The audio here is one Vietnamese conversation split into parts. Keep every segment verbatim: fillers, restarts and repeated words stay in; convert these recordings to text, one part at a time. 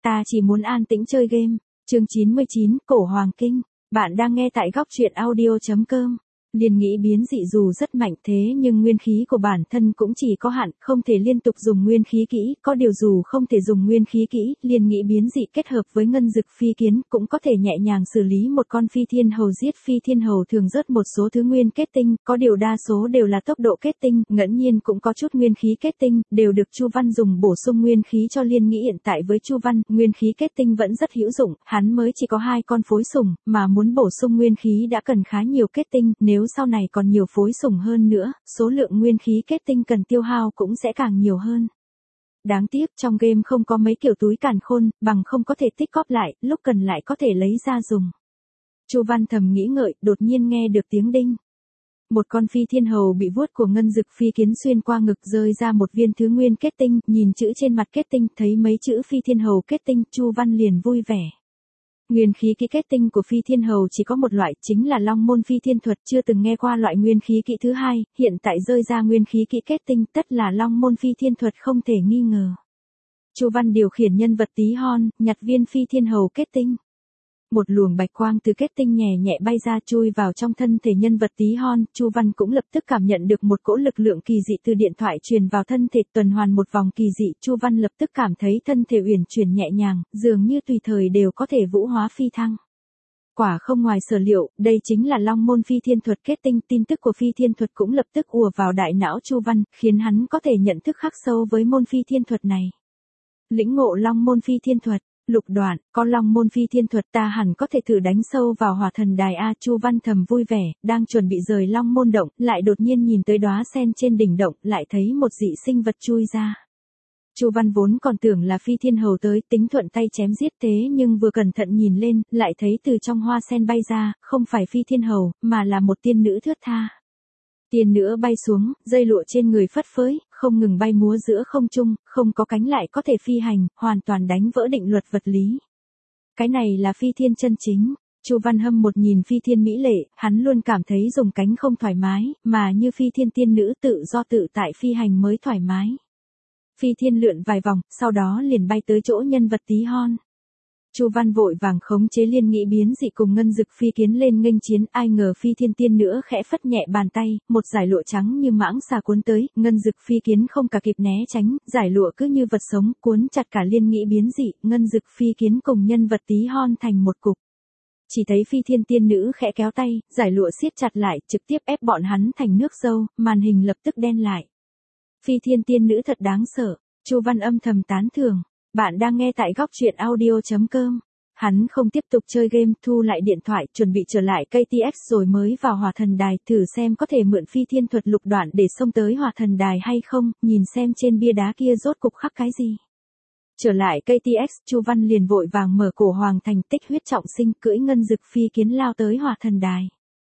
ta chỉ muốn an tĩnh chơi game. Chương chín mươi chín, Cổ Hoàng Kinh. Bạn đang nghe tại góc truyện audio chấm com. Liên nghĩ biến dị dù rất mạnh thế nhưng nguyên khí của bản thân cũng chỉ có hạn, không thể liên tục dùng nguyên khí kỹ, có điều dù không thể dùng nguyên khí kỹ, liên nghĩ biến dị kết hợp với ngân dực phi kiến cũng có thể nhẹ nhàng xử lý một con phi thiên hầu. Giết phi thiên hầu thường rớt một số thứ nguyên kết tinh, có điều đa số đều là tốc độ kết tinh, ngẫu nhiên cũng có chút nguyên khí kết tinh, đều được Chu Văn dùng bổ sung nguyên khí cho liên nghĩ. Hiện tại với Chu Văn, nguyên khí kết tinh vẫn rất hữu dụng, hắn mới chỉ có hai con phối sủng, mà muốn bổ sung nguyên khí đã cần khá nhiều kết tinh, nếu sau này còn nhiều phối sủng hơn nữa, số lượng nguyên khí kết tinh cần tiêu hao cũng sẽ càng nhiều hơn. Đáng tiếc trong game không có mấy kiểu túi càn khôn, bằng không có thể tích góp lại, lúc cần lại có thể lấy ra dùng. Chu Văn thầm nghĩ ngợi, đột nhiên nghe được tiếng đinh. Một con phi thiên hầu bị vuốt của ngân dực phi kiến xuyên qua ngực rơi ra một viên thứ nguyên kết tinh, nhìn chữ trên mặt kết tinh, thấy mấy chữ phi thiên hầu kết tinh, Chu Văn liền vui vẻ. Nguyên khí kỹ kết tinh của phi thiên hầu chỉ có một loại, chính là long môn phi thiên thuật, chưa từng nghe qua loại nguyên khí kỹ thứ hai, hiện tại rơi ra nguyên khí kỹ kết tinh, tất là long môn phi thiên thuật không thể nghi ngờ. Chu Văn điều khiển nhân vật tí hon, nhặt viên phi thiên hầu kết tinh. Một luồng bạch quang từ kết tinh nhẹ nhẹ bay ra chui vào trong thân thể nhân vật tí hon, Chu Văn cũng lập tức cảm nhận được một cỗ lực lượng kỳ dị từ điện thoại truyền vào thân thể, tuần hoàn một vòng kỳ dị, Chu Văn lập tức cảm thấy thân thể uyển chuyển nhẹ nhàng, dường như tùy thời đều có thể vũ hóa phi thăng. Quả không ngoài sở liệu, đây chính là long môn phi thiên thuật kết tinh, tin tức của phi thiên thuật cũng lập tức ùa vào đại não Chu Văn, khiến hắn có thể nhận thức khắc sâu với môn phi thiên thuật này. Lĩnh ngộ long môn phi thiên thuật. Lục đoạn, có long môn phi thiên thuật ta hẳn có thể thử đánh sâu vào hỏa thần đài a. Chu Văn thầm vui vẻ, đang chuẩn bị rời long môn động, lại đột nhiên nhìn tới đóa sen trên đỉnh động, lại thấy một dị sinh vật chui ra. Chu Văn vốn còn tưởng là phi thiên hầu tới, tính thuận tay chém giết, thế nhưng vừa cẩn thận nhìn lên, lại thấy từ trong hoa sen bay ra, không phải phi thiên hầu, mà là một tiên nữ thướt tha. Tiên nữ bay xuống, dây lụa trên người phất phới, không ngừng bay múa giữa không trung, không có cánh lại có thể phi hành, hoàn toàn đánh vỡ định luật vật lý. Cái này là phi thiên chân chính. Chu Văn hâm một nhìn phi thiên mỹ lệ, hắn luôn cảm thấy dùng cánh không thoải mái, mà như phi thiên tiên nữ tự do tự tại phi hành mới thoải mái. Phi thiên lượn vài vòng, sau đó liền bay tới chỗ nhân vật tí hon. Chu Văn vội vàng khống chế liên nghĩ biến dị cùng ngân dực phi kiến lên nghênh chiến, ai ngờ phi thiên tiên nữa khẽ phất nhẹ bàn tay, một dải lụa trắng như mãng xà cuốn tới, ngân dực phi kiến không cả kịp né tránh, dải lụa cứ như vật sống cuốn chặt cả liên nghĩ biến dị, ngân dực phi kiến cùng nhân vật tí hon thành một cục. Chỉ thấy phi thiên tiên nữ khẽ kéo tay, dải lụa siết chặt lại, trực tiếp ép bọn hắn thành nước dâu, màn hình lập tức đen lại. Phi thiên tiên nữ thật đáng sợ, Chu Văn âm thầm tán thưởng. Bạn đang nghe tại góc truyện audio chấm com. Hắn không tiếp tục chơi game, thu lại điện thoại, chuẩn bị trở lại ca tê ét rồi mới vào hỏa thần đài, thử xem có thể mượn phi thiên thuật lục đoạn để xông tới hỏa thần đài hay không, nhìn xem trên bia đá kia rốt cục khắc cái gì. Trở lại ca tê ét, Chu Văn liền vội vàng mở cổ hoàng thành, tích huyết trọng sinh, cưỡi ngân dực phi kiến lao tới hỏa thần đài.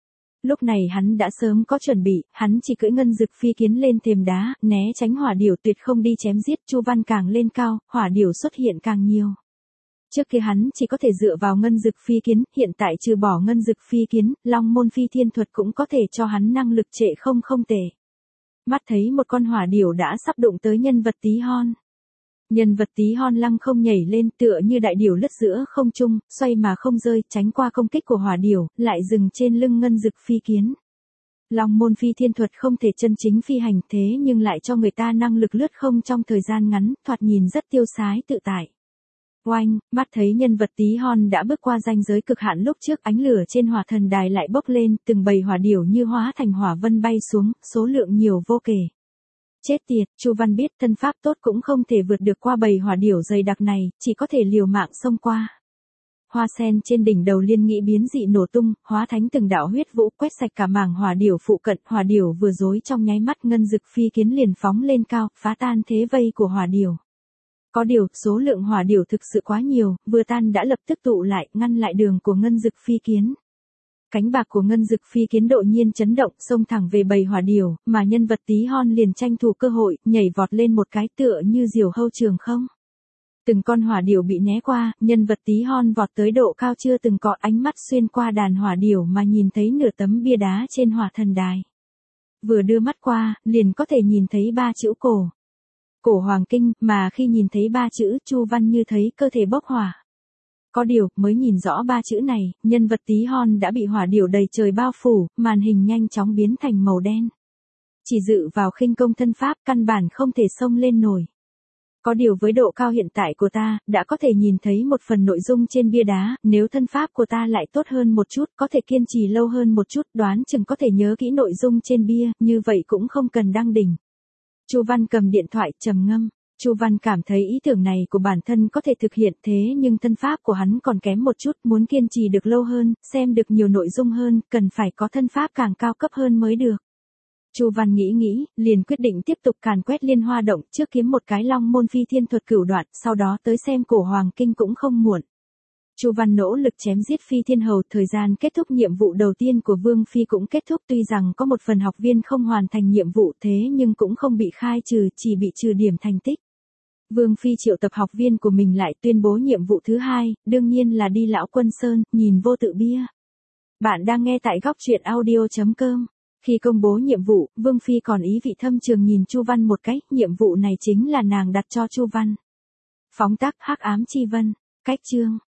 Lúc này hắn đã sớm có chuẩn bị, hắn chỉ cưỡi ngân dực phi kiến lên thềm đá, né tránh hỏa điểu tuyệt không đi chém giết. Chu Văn càng lên cao, hỏa điểu xuất hiện càng nhiều. Trước kia hắn chỉ có thể dựa vào ngân dực phi kiến, hiện tại trừ bỏ ngân dực phi kiến, long môn phi thiên thuật cũng có thể cho hắn năng lực trệ không không tệ. Mắt thấy một con hỏa điểu đã sắp đụng tới nhân vật tí hon. Nhân vật tí hon lăng không nhảy lên, tựa như đại điểu lướt giữa không trung, xoay mà không rơi, tránh qua công kích của hỏa điểu, lại dừng trên lưng ngân dực phi kiến. Long môn phi thiên thuật không thể chân chính phi hành, thế nhưng lại cho người ta năng lực lướt không trong thời gian ngắn, thoạt nhìn rất tiêu sái tự tại. Oanh, mắt thấy nhân vật tí hon đã bước qua ranh giới cực hạn, lúc trước ánh lửa trên hỏa thần đài lại bốc lên, từng bầy hỏa điểu như hóa thành hỏa vân bay xuống, số lượng nhiều vô kể. Chết tiệt, Chu Văn biết thân pháp tốt cũng không thể vượt được qua bầy hỏa điểu dày đặc này, chỉ có thể liều mạng xông qua. Hoa sen trên đỉnh đầu liên nghĩ biến dị nổ tung, hóa thành từng đạo huyết vũ quét sạch cả mảng hỏa điểu phụ cận, hỏa điểu vừa rối trong nháy mắt, ngân dực phi kiến liền phóng lên cao, phá tan thế vây của hỏa điểu. Có điều, số lượng hỏa điểu thực sự quá nhiều, vừa tan đã lập tức tụ lại, ngăn lại đường của ngân dực phi kiến. Cánh bạc của ngân dực phi kiến đột nhiên chấn động, xông thẳng về bầy hỏa điểu, mà nhân vật tí hon liền tranh thủ cơ hội, nhảy vọt lên một cái tựa như diều hâu trường không. Từng con hỏa điểu bị né qua, nhân vật tí hon vọt tới độ cao chưa từng có, ánh mắt xuyên qua đàn hỏa điểu mà nhìn thấy nửa tấm bia đá trên hỏa thần đài. Vừa đưa mắt qua, liền có thể nhìn thấy ba chữ cổ. Cổ Hoàng Kinh, mà khi nhìn thấy ba chữ Chu Văn như thấy cơ thể bốc hỏa. Có điều, mới nhìn rõ ba chữ này, nhân vật tí hon đã bị hỏa điểu đầy trời bao phủ, màn hình nhanh chóng biến thành màu đen. Chỉ dựa vào khinh công thân pháp, căn bản không thể xông lên nổi. Có điều với độ cao hiện tại của ta, đã có thể nhìn thấy một phần nội dung trên bia đá, nếu thân pháp của ta lại tốt hơn một chút, có thể kiên trì lâu hơn một chút, đoán chừng có thể nhớ kỹ nội dung trên bia, như vậy cũng không cần đăng đỉnh. Chu Văn cầm điện thoại, trầm ngâm. Chu Văn cảm thấy ý tưởng này của bản thân có thể thực hiện, thế nhưng thân pháp của hắn còn kém một chút, muốn kiên trì được lâu hơn, xem được nhiều nội dung hơn, cần phải có thân pháp càng cao cấp hơn mới được. Chu Văn nghĩ nghĩ, liền quyết định tiếp tục càn quét Liên Hoa Động, trước kiếm một cái Long Môn Phi Thiên Thuật cửu đoạn, sau đó tới xem Cổ Hoàng Kinh cũng không muộn. Chu Văn nỗ lực chém giết Phi Thiên Hầu, thời gian kết thúc nhiệm vụ đầu tiên của Vương Phi cũng kết thúc, tuy rằng có một phần học viên không hoàn thành nhiệm vụ thế nhưng cũng không bị khai trừ, chỉ bị trừ điểm thành tích. Vương Phi triệu tập học viên của mình lại tuyên bố nhiệm vụ thứ hai, đương nhiên là đi Lão Quân Sơn, nhìn vô tự bia. Bạn đang nghe tại góc truyện audio chấm com. Khi công bố nhiệm vụ, Vương Phi còn ý vị thâm trường nhìn Chu Văn một cái, nhiệm vụ này chính là nàng đặt cho Chu Văn. Phóng tác Hắc Ám Chi Vân, cách chương.